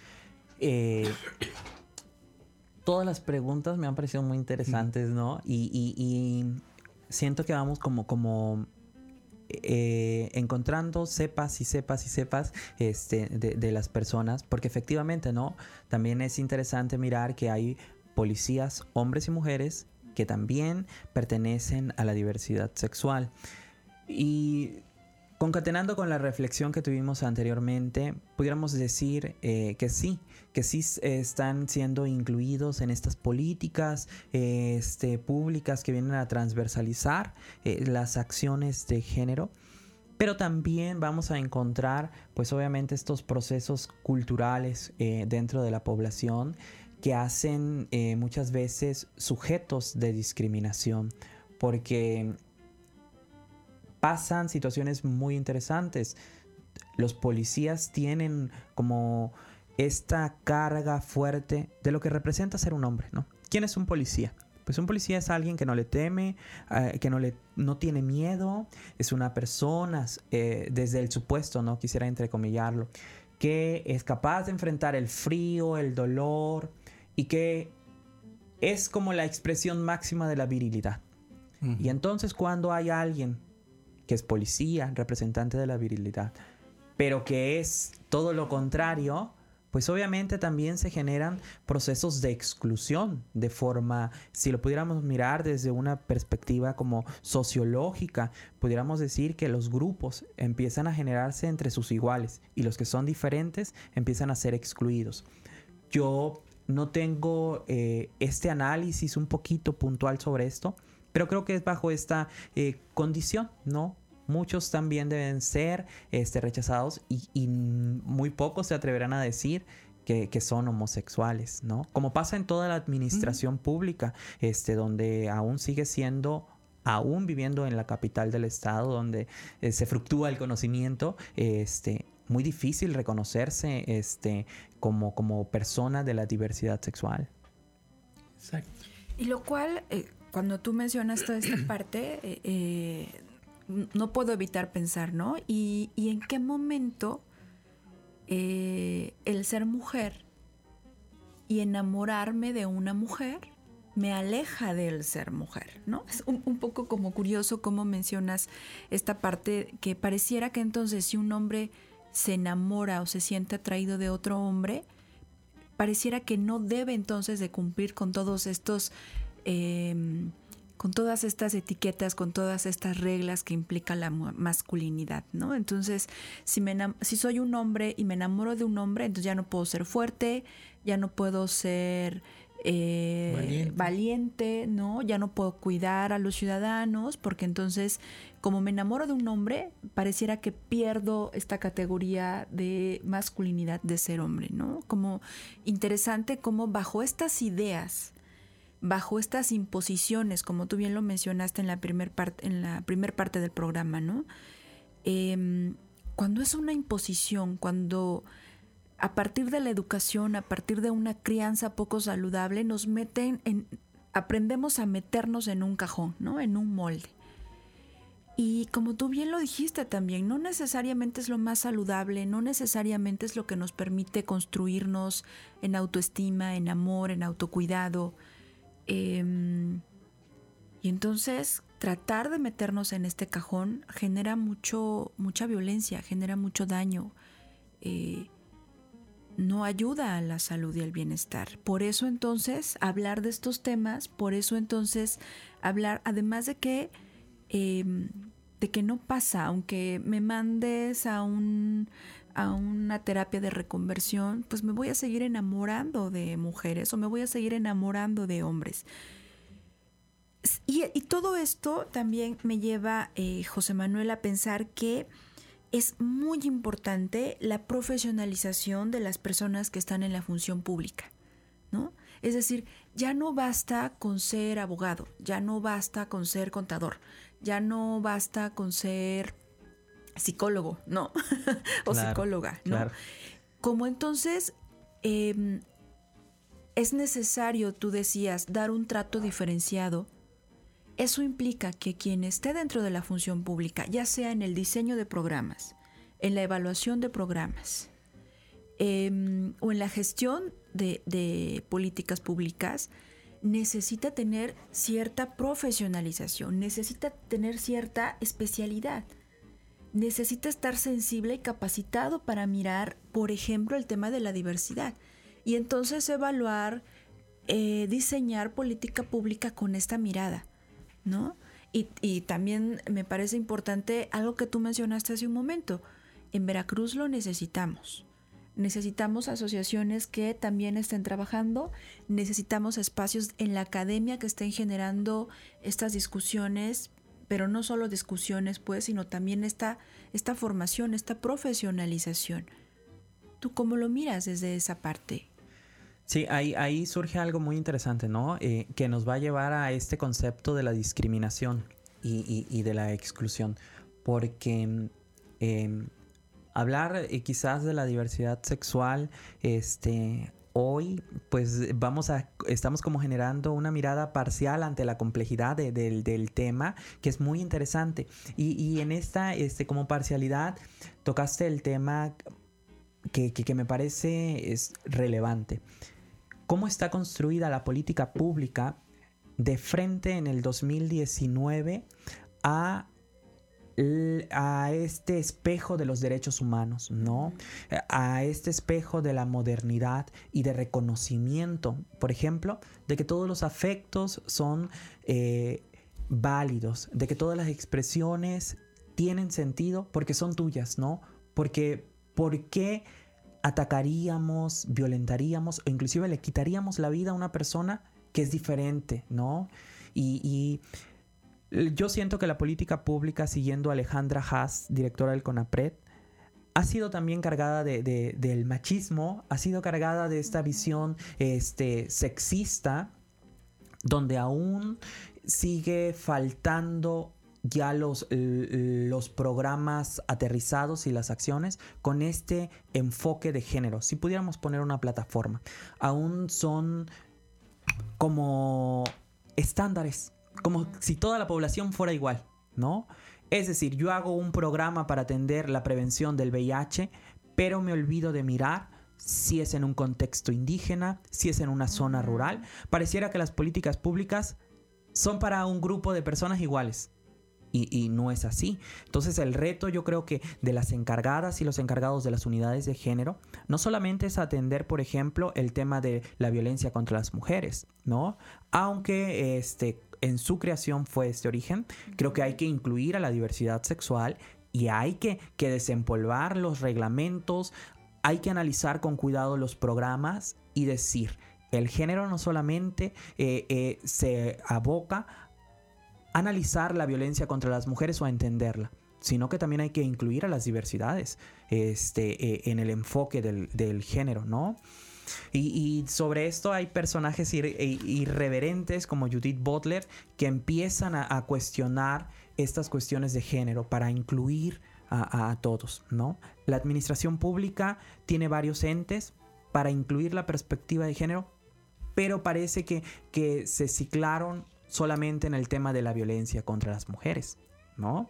Todas las preguntas me han parecido muy interesantes, ¿no? Y siento que vamos como encontrando cepas de las personas, porque efectivamente, ¿no? También es interesante mirar que hay policías, hombres y mujeres, que también pertenecen a la diversidad sexual. Y concatenando con la reflexión que tuvimos anteriormente, pudiéramos decir que sí están siendo incluidos en estas políticas públicas que vienen a transversalizar las acciones de género. Pero también vamos a encontrar, pues obviamente, estos procesos culturales dentro de la población que hacen muchas veces sujetos de discriminación, porque pasan situaciones muy interesantes. Los policías tienen como esta carga fuerte de lo que representa ser un hombre, ¿no? ¿Quién es un policía? Pues un policía es alguien que no le teme, que no tiene miedo, es una persona, desde el supuesto, no quisiera entrecomillarlo, que es capaz de enfrentar el frío, el dolor, y que es como la expresión máxima de la virilidad. Y entonces cuando hay alguien que es policía, representante de la virilidad, pero que es todo lo contrario, pues obviamente también se generan procesos de exclusión de forma, si lo pudiéramos mirar desde una perspectiva como sociológica, pudiéramos decir que los grupos empiezan a generarse entre sus iguales y los que son diferentes empiezan a ser excluidos. Yo no tengo este análisis un poquito puntual sobre esto, pero creo que es bajo esta condición, ¿no? Muchos también deben ser rechazados y muy pocos se atreverán a decir que son homosexuales, ¿no? Como pasa en toda la administración pública, donde aún sigue siendo, aún viviendo en la capital del estado, donde se fructúa el conocimiento, muy difícil reconocerse como persona de la diversidad sexual. Exacto. Y lo cual, cuando tú mencionas toda esta parte, no puedo evitar pensar, ¿no? Y en qué momento el ser mujer y enamorarme de una mujer me aleja del ser mujer, ¿no? Es un poco como curioso cómo mencionas esta parte, que pareciera que entonces si un hombre se enamora o se siente atraído de otro hombre, pareciera que no debe entonces de cumplir con todos estos con todas estas etiquetas, con todas estas reglas que implica la masculinidad, ¿no? Entonces, si soy un hombre y me enamoro de un hombre, entonces ya no puedo ser fuerte, ya no puedo ser valiente, ¿no? Ya no puedo cuidar a los ciudadanos, porque entonces, como me enamoro de un hombre, pareciera que pierdo esta categoría de masculinidad de ser hombre, ¿no? Como interesante cómo bajo estas ideas, bajo estas imposiciones, como tú bien lo mencionaste en la primer parte del programa, ¿no? Cuando es una imposición, cuando a partir de la educación, a partir de una crianza poco saludable, aprendemos a meternos en un cajón, ¿no? En un molde. Y como tú bien lo dijiste también, no necesariamente es lo más saludable, no necesariamente es lo que nos permite construirnos en autoestima, en amor, en autocuidado. Y entonces tratar de meternos en este cajón genera mucha violencia, genera mucho daño, no ayuda a la salud y al bienestar. Por eso entonces hablar de estos temas, por eso entonces hablar, además de que no pasa, aunque me mandes a una terapia de reconversión, pues me voy a seguir enamorando de mujeres o me voy a seguir enamorando de hombres. Y todo esto también me lleva, José Manuel, a pensar que es muy importante la profesionalización de las personas que están en la función pública, ¿no? Es decir, ya no basta con ser abogado, ya no basta con ser contador, ya no basta con ser psicólogo, ¿no? O claro, psicóloga, ¿no? Claro. Como entonces es necesario, tú decías, dar un trato diferenciado. Eso implica que quien esté dentro de la función pública, ya sea en el diseño de programas, en la evaluación de programas, o en la gestión de políticas públicas, necesita tener cierta profesionalización, necesita tener cierta especialidad, necesita estar sensible y capacitado para mirar, por ejemplo, el tema de la diversidad y entonces evaluar, diseñar política pública con esta mirada, ¿no? Y también me parece importante algo que tú mencionaste hace un momento. En Veracruz lo necesitamos. Necesitamos asociaciones que también estén trabajando, necesitamos espacios en la academia que estén generando estas discusiones, pero no solo discusiones, pues, sino también esta formación, esta profesionalización. ¿Tú cómo lo miras desde esa parte? Sí, ahí surge algo muy interesante, ¿no? Que nos va a llevar a este concepto de la discriminación y de la exclusión. Porque hablar quizás de la diversidad sexual, hoy pues estamos como generando una mirada parcial ante la complejidad del tema, que es muy interesante. Y en esta como parcialidad tocaste el tema que me parece es relevante. ¿Cómo está construida la política pública de frente en el 2019 a este espejo de los derechos humanos, ¿no? A este espejo de la modernidad y de reconocimiento, por ejemplo, de que todos los afectos son válidos, de que todas las expresiones tienen sentido porque son tuyas, ¿no? Porque ¿por qué atacaríamos, violentaríamos o inclusive le quitaríamos la vida a una persona que es diferente, ¿no? Y yo siento que la política pública, siguiendo a Alejandra Haas, directora del CONAPRED, ha sido también cargada del machismo, ha sido cargada de esta visión sexista, donde aún sigue faltando ya los programas aterrizados y las acciones con este enfoque de género. Si pudiéramos poner una plataforma, aún son como estándares, como si toda la población fuera igual, ¿no? Es decir, yo hago un programa para atender la prevención del VIH, pero me olvido de mirar si es en un contexto indígena, si es en una zona rural. Pareciera que las políticas públicas son para un grupo de personas iguales. Y no es así. Entonces el reto, yo creo que de las encargadas y los encargados de las unidades de género no solamente es atender, por ejemplo, el tema de la violencia contra las mujeres, ¿no? Aunque en su creación fue este origen, creo que hay que incluir a la diversidad sexual y hay que desempolvar los reglamentos, hay que analizar con cuidado los programas y decir, el género no solamente se aboca analizar la violencia contra las mujeres o a entenderla, sino que también hay que incluir a las diversidades en el enfoque del género, ¿no? Y sobre esto hay personajes irreverentes como Judith Butler que empiezan a cuestionar estas cuestiones de género para incluir a todos, ¿no? La administración pública tiene varios entes para incluir la perspectiva de género, pero parece que se ciclaron solamente en el tema de la violencia contra las mujeres, ¿no?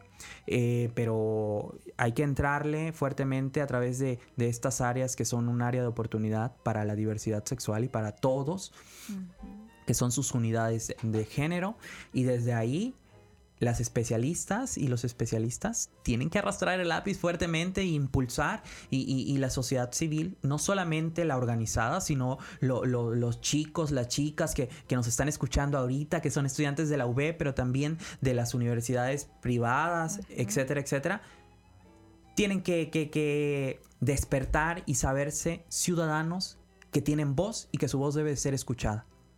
Pero hay que entrarle fuertemente a través de estas áreas que son un área de oportunidad para la diversidad sexual y para todos, que son sus unidades de género, y desde ahí las especialistas y los especialistas tienen que arrastrar el lápiz fuertemente e impulsar y la sociedad civil, no solamente la organizada, sino los chicos, las chicas que nos están escuchando ahorita, que son estudiantes de la UB, pero también de las universidades privadas, etcétera, etcétera, tienen que despertar y saberse ciudadanos que tienen voz y que su voz debe ser escuchada.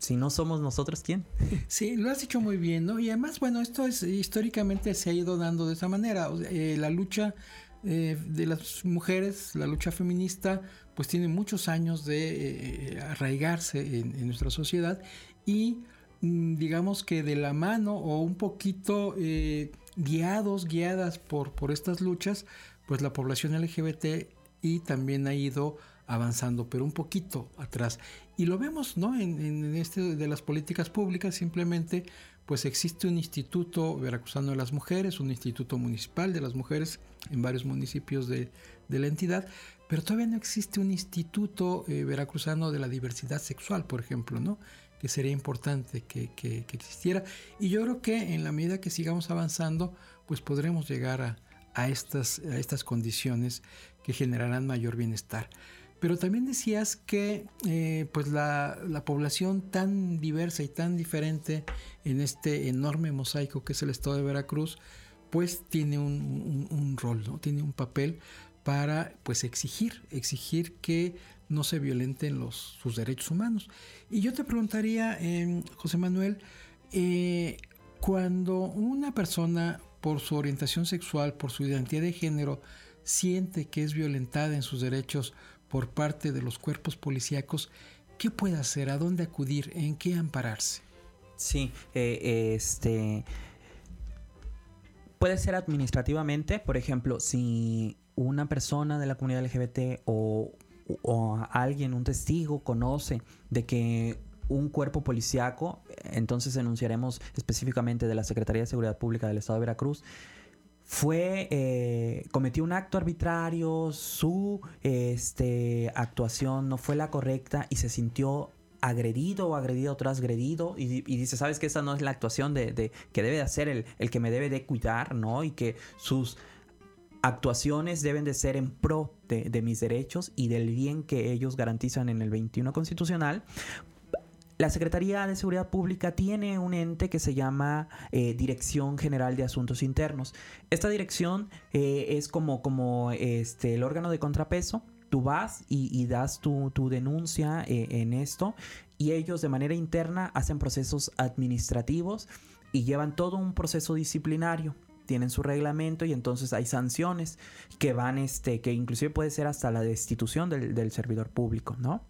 si no somos nosotros, ¿quién? Sí, lo has dicho muy bien, ¿no? Y además, bueno, esto es históricamente se ha ido dando de esa manera. La lucha de las mujeres, la lucha feminista, pues tiene muchos años de arraigarse en nuestra sociedad y digamos que de la mano o un poquito guiadas por estas luchas, pues la población LGBT y también ha ido avanzando, pero un poquito atrás. Y lo vemos, ¿no? En este de las políticas públicas, simplemente pues existe un instituto veracruzano de las mujeres, un instituto municipal de las mujeres en varios municipios de la entidad, pero todavía no existe un instituto veracruzano de la diversidad sexual, por ejemplo, ¿no? Que sería importante que existiera. Y yo creo que en la medida que sigamos avanzando, pues podremos llegar a estas condiciones que generarán mayor bienestar. Pero también decías que pues la población tan diversa y tan diferente en este enorme mosaico que es el estado de Veracruz, pues tiene un rol, ¿no? Tiene un papel para pues exigir que no se violenten sus derechos humanos. Y yo te preguntaría, José Manuel, cuando una persona por su orientación sexual, por su identidad de género, siente que es violentada en sus derechos por parte de los cuerpos policíacos, ¿qué puede hacer? ¿A dónde acudir? ¿En qué ampararse? Sí, puede ser administrativamente, por ejemplo, si una persona de la comunidad LGBT o alguien, un testigo, conoce de que un cuerpo policíaco, entonces denunciaremos específicamente de la Secretaría de Seguridad Pública del Estado de Veracruz, cometió un acto arbitrario, su actuación no fue la correcta y se sintió agredido o agredido o transgredido y dice, ¿sabes qué? Esta no es la actuación que debe de hacer el que me debe de cuidar, ¿no? Y que sus actuaciones deben de ser en pro de mis derechos y del bien que ellos garantizan en el 21 constitucional. La Secretaría de Seguridad Pública tiene un ente que se llama Dirección General de Asuntos Internos. Esta dirección es como el órgano de contrapeso. Tú vas y das tu denuncia en esto y ellos de manera interna hacen procesos administrativos y llevan todo un proceso disciplinario. Tienen su reglamento y entonces hay sanciones que van, que inclusive puede ser hasta la destitución del servidor público, ¿no?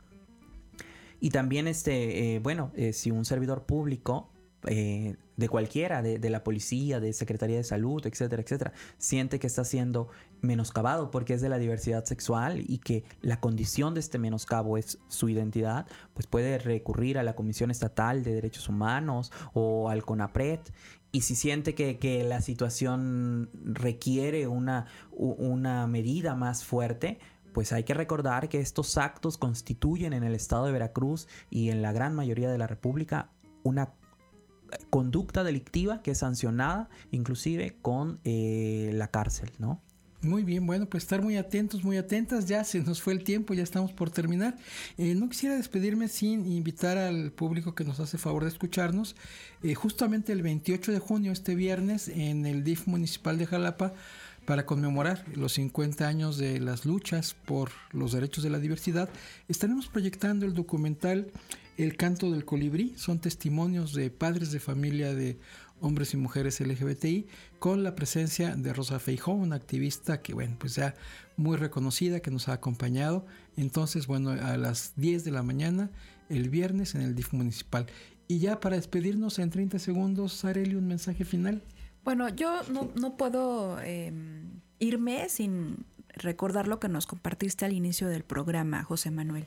Y también, si un servidor público de cualquiera, de la policía, de Secretaría de Salud, etcétera, etcétera, siente que está siendo menoscabado porque es de la diversidad sexual y que la condición de este menoscabo es su identidad, pues puede recurrir a la Comisión Estatal de Derechos Humanos o al CONAPRED. Y si siente que la situación requiere una medida más fuerte, pues hay que recordar que estos actos constituyen en el estado de Veracruz y en la gran mayoría de la República una conducta delictiva que es sancionada inclusive con la cárcel, ¿no? Muy bien, bueno, pues estar muy atentos, muy atentas. Ya se nos fue el tiempo, ya estamos por terminar. No quisiera despedirme sin invitar al público que nos hace favor de escucharnos. Justamente el 28 de junio, este viernes, en el DIF municipal de Jalapa, para conmemorar los 50 años de las luchas por los derechos de la diversidad, estaremos proyectando el documental El Canto del Colibrí. Son testimonios de padres de familia de hombres y mujeres LGBTI, con la presencia de Rosa Feijó, una activista que, bueno, pues ya muy reconocida, que nos ha acompañado. Entonces, bueno, a las 10 de la mañana, el viernes, en el DIF municipal. Y ya para despedirnos en 30 segundos, Arely, un mensaje final. Bueno, yo no puedo irme sin recordar lo que nos compartiste al inicio del programa, José Manuel,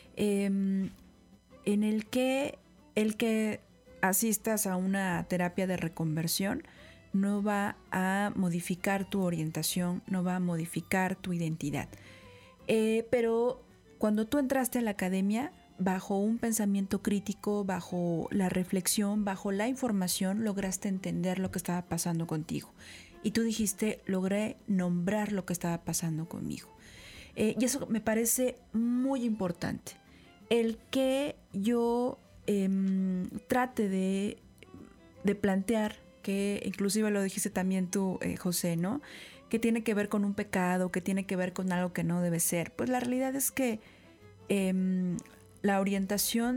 en el que asistas a una terapia de reconversión no va a modificar tu orientación, no va a modificar tu identidad. Pero cuando tú entraste a la academia, bajo un pensamiento crítico, bajo la reflexión, bajo la información, lograste entender lo que estaba pasando contigo. Y tú dijiste, logré nombrar lo que estaba pasando conmigo. Y eso me parece muy importante. El que yo trate de plantear, que inclusive lo dijiste también tú, José, ¿no? Que tiene que ver con un pecado, que tiene que ver con algo que no debe ser. Pues la realidad es que la orientación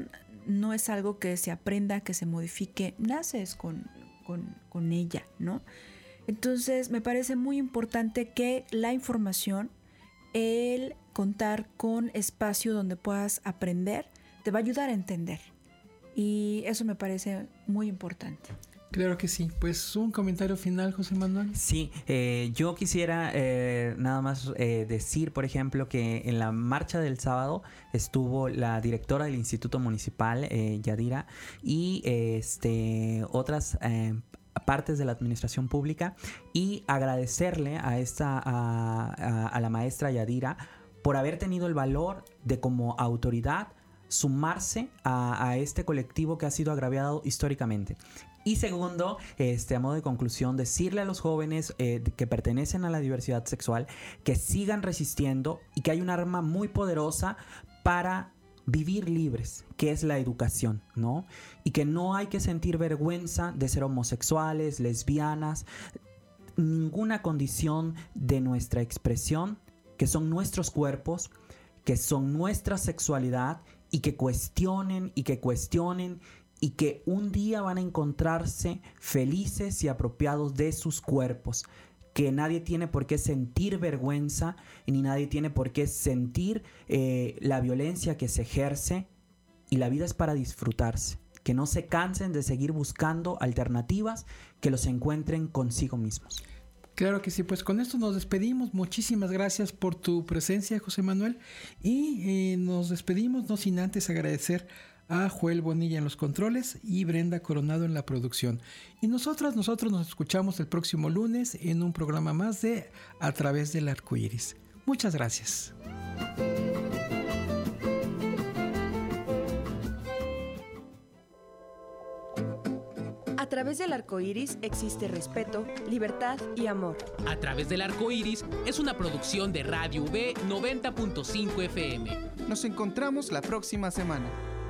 no es algo que se aprenda, que se modifique, naces con ella, ¿no? Entonces me parece muy importante que la información, el contar con espacio donde puedas aprender, te va a ayudar a entender. Y eso me parece muy importante. Claro que sí. Pues un comentario final, José Manuel. Sí, yo quisiera nada más decir, por ejemplo, que en la marcha del sábado estuvo la directora del Instituto Municipal, Yadira, y otras partes de la administración pública, y agradecerle a la maestra Yadira por haber tenido el valor de, como autoridad, sumarse a este colectivo que ha sido agraviado históricamente. Y segundo, a modo de conclusión, decirle a los jóvenes que pertenecen a la diversidad sexual que sigan resistiendo y que hay un arma muy poderosa para vivir libres, que es la educación, ¿no? Y que no hay que sentir vergüenza de ser homosexuales, lesbianas, ninguna condición de nuestra expresión, que son nuestros cuerpos, que son nuestra sexualidad, y que cuestionen y que un día van a encontrarse felices y apropiados de sus cuerpos, que nadie tiene por qué sentir vergüenza ni nadie tiene por qué sentir la violencia que se ejerce, y la vida es para disfrutarse, que no se cansen de seguir buscando alternativas que los encuentren consigo mismos. Claro que sí, pues con esto nos despedimos. Muchísimas gracias por tu presencia, José Manuel, y nos despedimos no sin antes agradecer a Joel Bonilla en los controles y Brenda Coronado en la producción. Y nosotros nos escuchamos el próximo lunes en un programa más de A Través del Arco Iris. Muchas gracias. A través del arco iris existe respeto, libertad y amor. A Través del Arco Iris es una producción de Radio V 90.5 FM. Nos encontramos la próxima semana.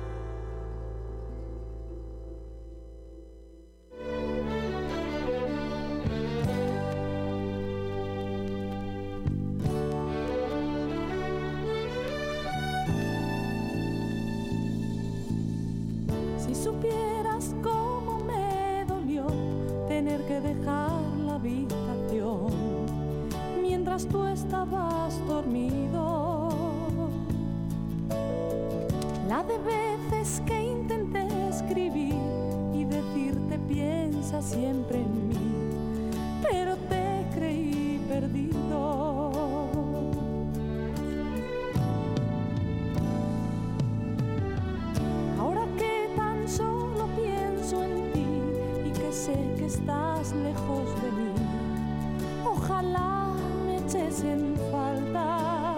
Si supieras cómo me dolió tener que dejar la habitación mientras tú estabas dormido, la de veces que intenté escribir y decirte piensa siempre en mí, pero te creí perdido. Ahora que tan solo pienso en ti y que sé que estás lejos de mí, ojalá me eches en falta.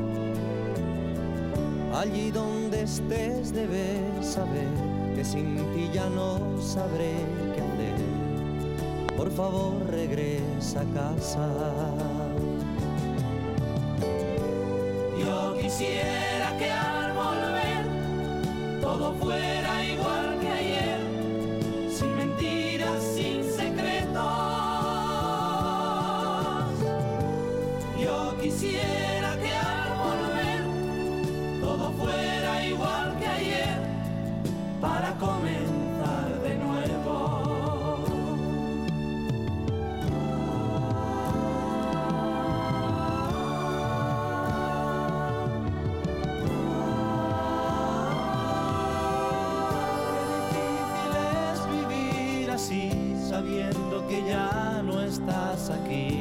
Allí donde estés debes saber que sin ti ya no sabré qué hacer. Por favor regresa a casa. Yo quisiera que al volver todo fuera igual que ayer, sin mentiras, sin secretos. Yo quisiera que al volver todo fuera igual que ayer, para comenzar de nuevo. Sabiendo que ya no estás aquí.